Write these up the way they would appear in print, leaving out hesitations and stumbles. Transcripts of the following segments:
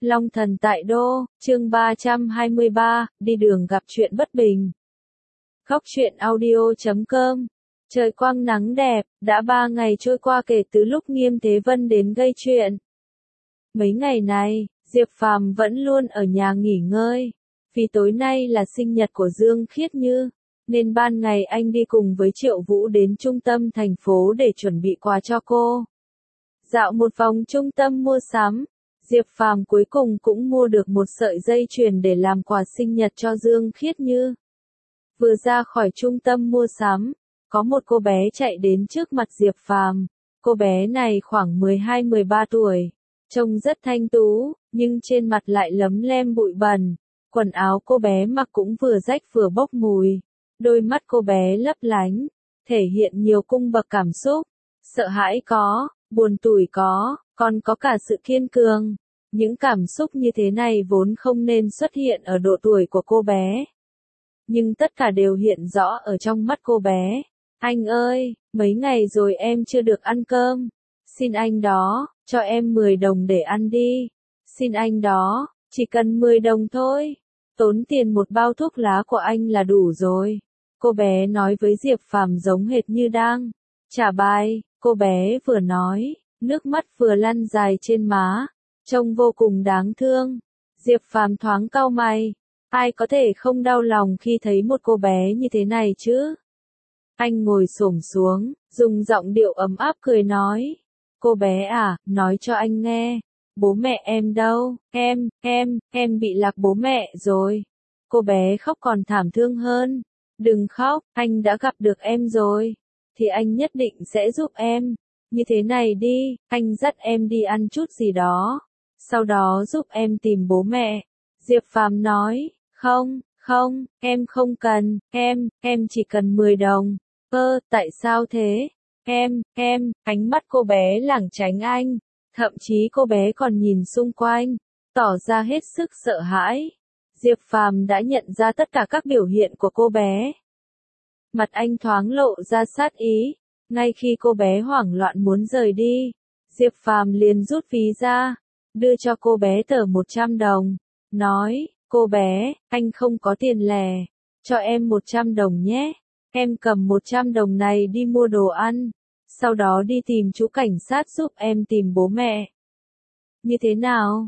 Long thần tại đô, chương 323, đi đường gặp chuyện bất bình. Góc truyện audio.com. Trời quang nắng đẹp, đã 3 ngày trôi qua kể từ lúc Nghiêm Thế Vân đến gây chuyện. Mấy ngày này, Diệp Phàm vẫn luôn ở nhà nghỉ ngơi, vì tối nay là sinh nhật của Dương Khiết Như, nên ban ngày anh đi cùng với Triệu Vũ đến trung tâm thành phố để chuẩn bị quà cho cô. Dạo một vòng trung tâm mua sắm, Diệp Phàm cuối cùng cũng mua được một sợi dây chuyền để làm quà sinh nhật cho Dương Khiết Như. Vừa ra khỏi trung tâm mua sắm, có một cô bé chạy đến trước mặt Diệp Phàm. Cô bé này khoảng 12-13 tuổi, trông rất thanh tú, nhưng trên mặt lại lấm lem bụi bẩn. Quần áo cô bé mặc cũng vừa rách vừa bốc mùi. Đôi mắt cô bé lấp lánh, thể hiện nhiều cung bậc cảm xúc. Sợ hãi có, buồn tủi có, còn có cả sự kiên cường. Những cảm xúc như thế này vốn không nên xuất hiện ở độ tuổi của cô bé. Nhưng tất cả đều hiện rõ ở trong mắt cô bé. Anh ơi, mấy ngày rồi em chưa được ăn cơm. Xin anh đó, cho em 10 đồng để ăn đi. Xin anh đó, chỉ cần 10 đồng thôi. Tốn tiền một bao thuốc lá của anh là đủ rồi. Cô bé nói với Diệp Phàm giống hệt như đang trả bài. Cô bé vừa nói, nước mắt vừa lăn dài trên má, trông vô cùng đáng thương. Diệp Phàm thoáng cau mày, ai có thể không đau lòng khi thấy một cô bé như thế này chứ? Anh ngồi xổm xuống, dùng giọng điệu ấm áp cười nói, cô bé à, nói cho anh nghe, bố mẹ em đâu, em bị lạc bố mẹ rồi. Cô bé khóc còn thảm thương hơn, đừng khóc, anh đã gặp được em rồi, thì anh nhất định sẽ giúp em. Như thế này đi, anh dắt em đi ăn chút gì đó, sau đó giúp em tìm bố mẹ. Diệp Phàm nói, không, em không cần, em chỉ cần 10 đồng. Tại sao thế? Ánh mắt cô bé lảng tránh anh, thậm chí cô bé còn nhìn xung quanh, tỏ ra hết sức sợ hãi. Diệp Phàm đã nhận ra tất cả các biểu hiện của cô bé. Mặt anh thoáng lộ ra sát ý. Ngay khi cô bé hoảng loạn muốn rời đi, Diệp Phàm liền rút ví ra, đưa cho cô bé tờ 100 đồng, nói, cô bé, anh không có tiền lẻ, cho em 100 đồng nhé, em cầm 100 đồng này đi mua đồ ăn, sau đó đi tìm chú cảnh sát giúp em tìm bố mẹ. Như thế nào,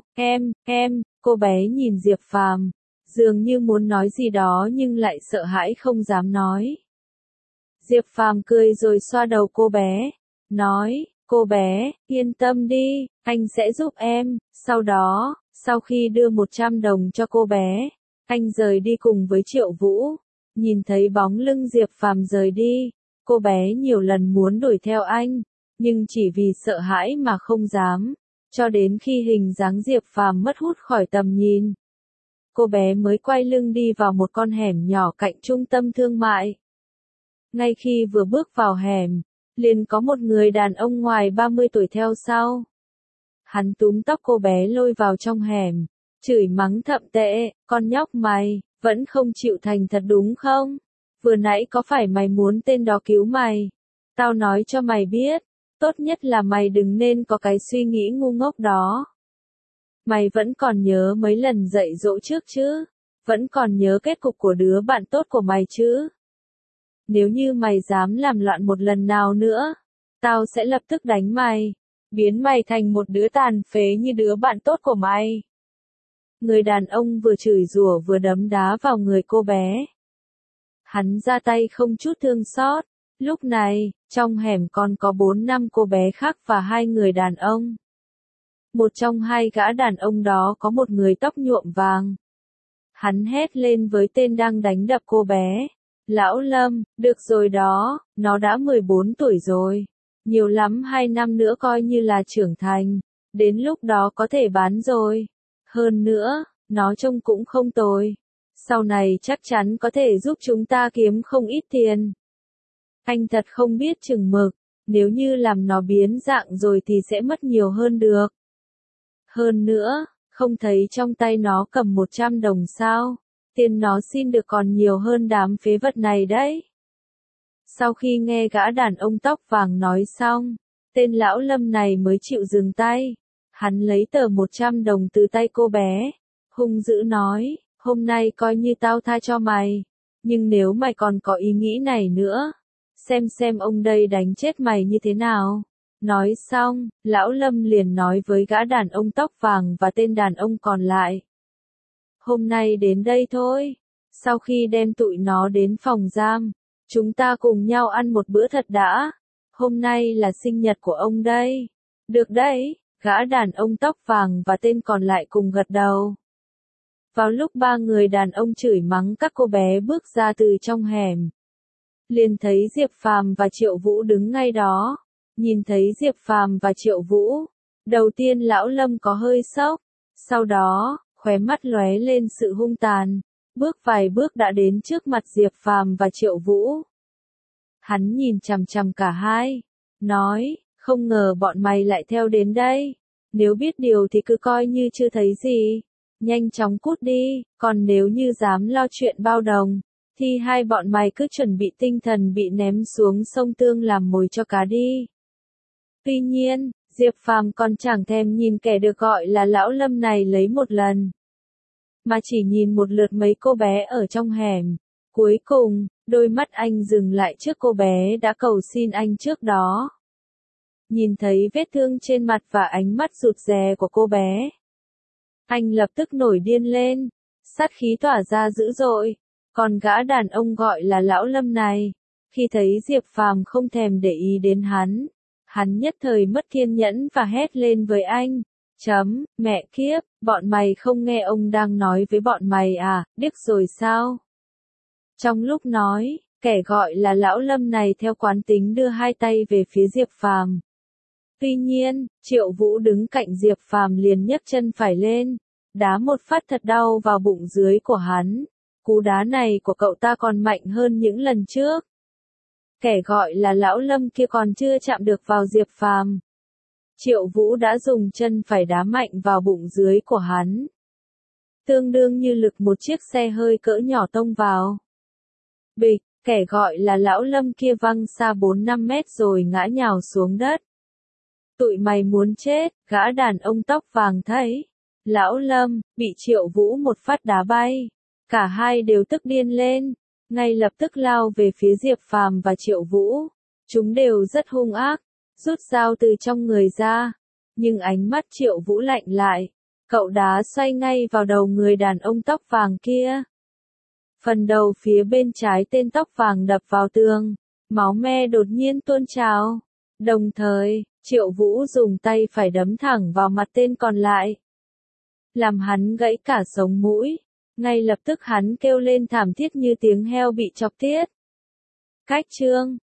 cô bé nhìn Diệp Phàm, dường như muốn nói gì đó nhưng lại sợ hãi không dám nói. Diệp Phàm cười rồi xoa đầu cô bé, nói, cô bé, yên tâm đi, anh sẽ giúp em. Sau đó, sau khi đưa 100 đồng cho cô bé, anh rời đi cùng với Triệu Vũ. Nhìn thấy bóng lưng Diệp Phàm rời đi, cô bé nhiều lần muốn đuổi theo anh, nhưng chỉ vì sợ hãi mà không dám, cho đến khi hình dáng Diệp Phàm mất hút khỏi tầm nhìn. Cô bé mới quay lưng đi vào một con hẻm nhỏ cạnh trung tâm thương mại. Ngay khi vừa bước vào hẻm, liền có một người đàn ông ngoài 30 tuổi theo sau. Hắn túm tóc cô bé lôi vào trong hẻm, chửi mắng thậm tệ, con nhóc mày, vẫn không chịu thành thật đúng không? Vừa nãy có phải mày muốn tên đó cứu mày? Tao nói cho mày biết, tốt nhất là mày đừng nên có cái suy nghĩ ngu ngốc đó. Mày vẫn còn nhớ mấy lần dạy dỗ trước chứ? Vẫn còn nhớ kết cục của đứa bạn tốt của mày chứ? Nếu như mày dám làm loạn một lần nào nữa, tao sẽ lập tức đánh mày, biến mày thành một đứa tàn phế như đứa bạn tốt của mày. Người đàn ông vừa chửi rủa vừa đấm đá vào người cô bé. Hắn ra tay không chút thương xót. Lúc này, trong hẻm còn có 4-5 cô bé khác và 2 người đàn ông. Một trong 2 gã đàn ông đó có một người tóc nhuộm vàng. Hắn hét lên với tên đang đánh đập cô bé. Lão Lâm, được rồi đó, nó đã 14 tuổi rồi. Nhiều lắm 2 năm nữa coi như là trưởng thành. Đến lúc đó có thể bán rồi. Hơn nữa, nó trông cũng không tồi. Sau này chắc chắn có thể giúp chúng ta kiếm không ít tiền. Anh thật không biết chừng mực, nếu như làm nó biến dạng rồi thì sẽ mất nhiều hơn được. Hơn nữa, không thấy trong tay nó cầm 100 đồng sao? Tiền nó xin được còn nhiều hơn đám phế vật này đấy. Sau khi nghe gã đàn ông tóc vàng nói xong, tên lão Lâm này mới chịu dừng tay. Hắn lấy tờ 100 đồng từ tay cô bé, hung dữ nói, hôm nay coi như tao tha cho mày, nhưng nếu mày còn có ý nghĩ này nữa, xem ông đây đánh chết mày như thế nào. Nói xong, lão Lâm liền nói với gã đàn ông tóc vàng và tên đàn ông còn lại. Hôm nay đến đây thôi, sau khi đem tụi nó đến phòng giam, chúng ta cùng nhau ăn một bữa thật đã, hôm nay là sinh nhật của ông đây. Được đấy, gã đàn ông tóc vàng và tên còn lại cùng gật đầu. Vào lúc ba người đàn ông chửi mắng các cô bé bước ra từ trong hẻm, liền thấy Diệp Phàm và Triệu Vũ đứng ngay đó. Nhìn thấy Diệp Phàm và Triệu Vũ, đầu tiên lão Lâm có hơi sốc, sau đó, khóe mắt lóe lên sự hung tàn, bước vài bước đã đến trước mặt Diệp Phàm và Triệu Vũ. Hắn nhìn chằm chằm cả hai, nói, không ngờ bọn mày lại theo đến đây, nếu biết điều thì cứ coi như chưa thấy gì, nhanh chóng cút đi, còn nếu như dám lo chuyện bao đồng, thì hai bọn mày cứ chuẩn bị tinh thần bị ném xuống sông Tương làm mồi cho cá đi. Tuy nhiên, Diệp Phàm còn chẳng thèm nhìn kẻ được gọi là lão Lâm này lấy một lần, mà chỉ nhìn một lượt mấy cô bé ở trong hẻm. Cuối cùng, đôi mắt anh dừng lại trước cô bé đã cầu xin anh trước đó. Nhìn thấy vết thương trên mặt và ánh mắt rụt rè của cô bé, anh lập tức nổi điên lên, sát khí tỏa ra dữ dội. Còn gã đàn ông gọi là lão Lâm này, khi thấy Diệp Phàm không thèm để ý đến hắn nhất thời mất kiên nhẫn và hét lên với anh. Mẹ kiếp, bọn mày không nghe ông đang nói với bọn mày à, điếc rồi sao? Trong lúc nói, kẻ gọi là lão Lâm này theo quán tính đưa hai tay về phía Diệp Phàm. Tuy nhiên, Triệu Vũ đứng cạnh Diệp Phàm liền nhấc chân phải lên, đá một phát thật đau vào bụng dưới của hắn. Cú đá này của cậu ta còn mạnh hơn những lần trước. Kẻ gọi là lão Lâm kia còn chưa chạm được vào Diệp Phàm, Triệu Vũ đã dùng chân phải đá mạnh vào bụng dưới của hắn, tương đương như lực một chiếc xe hơi cỡ nhỏ tông vào. Bịch, kẻ gọi là lão Lâm kia văng xa 4-5 mét rồi ngã nhào xuống đất. Tụi mày muốn chết, gã đàn ông tóc vàng thấy lão Lâm bị Triệu Vũ một phát đá bay, cả hai đều tức điên lên, ngay lập tức lao về phía Diệp Phàm và Triệu Vũ. Chúng đều rất hung ác, rút dao từ trong người ra, nhưng ánh mắt Triệu Vũ lạnh lại, cậu đá xoay ngay vào đầu người đàn ông tóc vàng kia. Phần đầu phía bên trái tên tóc vàng đập vào tường, máu me đột nhiên tuôn trào. Đồng thời, Triệu Vũ dùng tay phải đấm thẳng vào mặt tên còn lại, làm hắn gãy cả sống mũi. Ngay lập tức hắn kêu lên thảm thiết như tiếng heo bị chọc tiết. Cách chương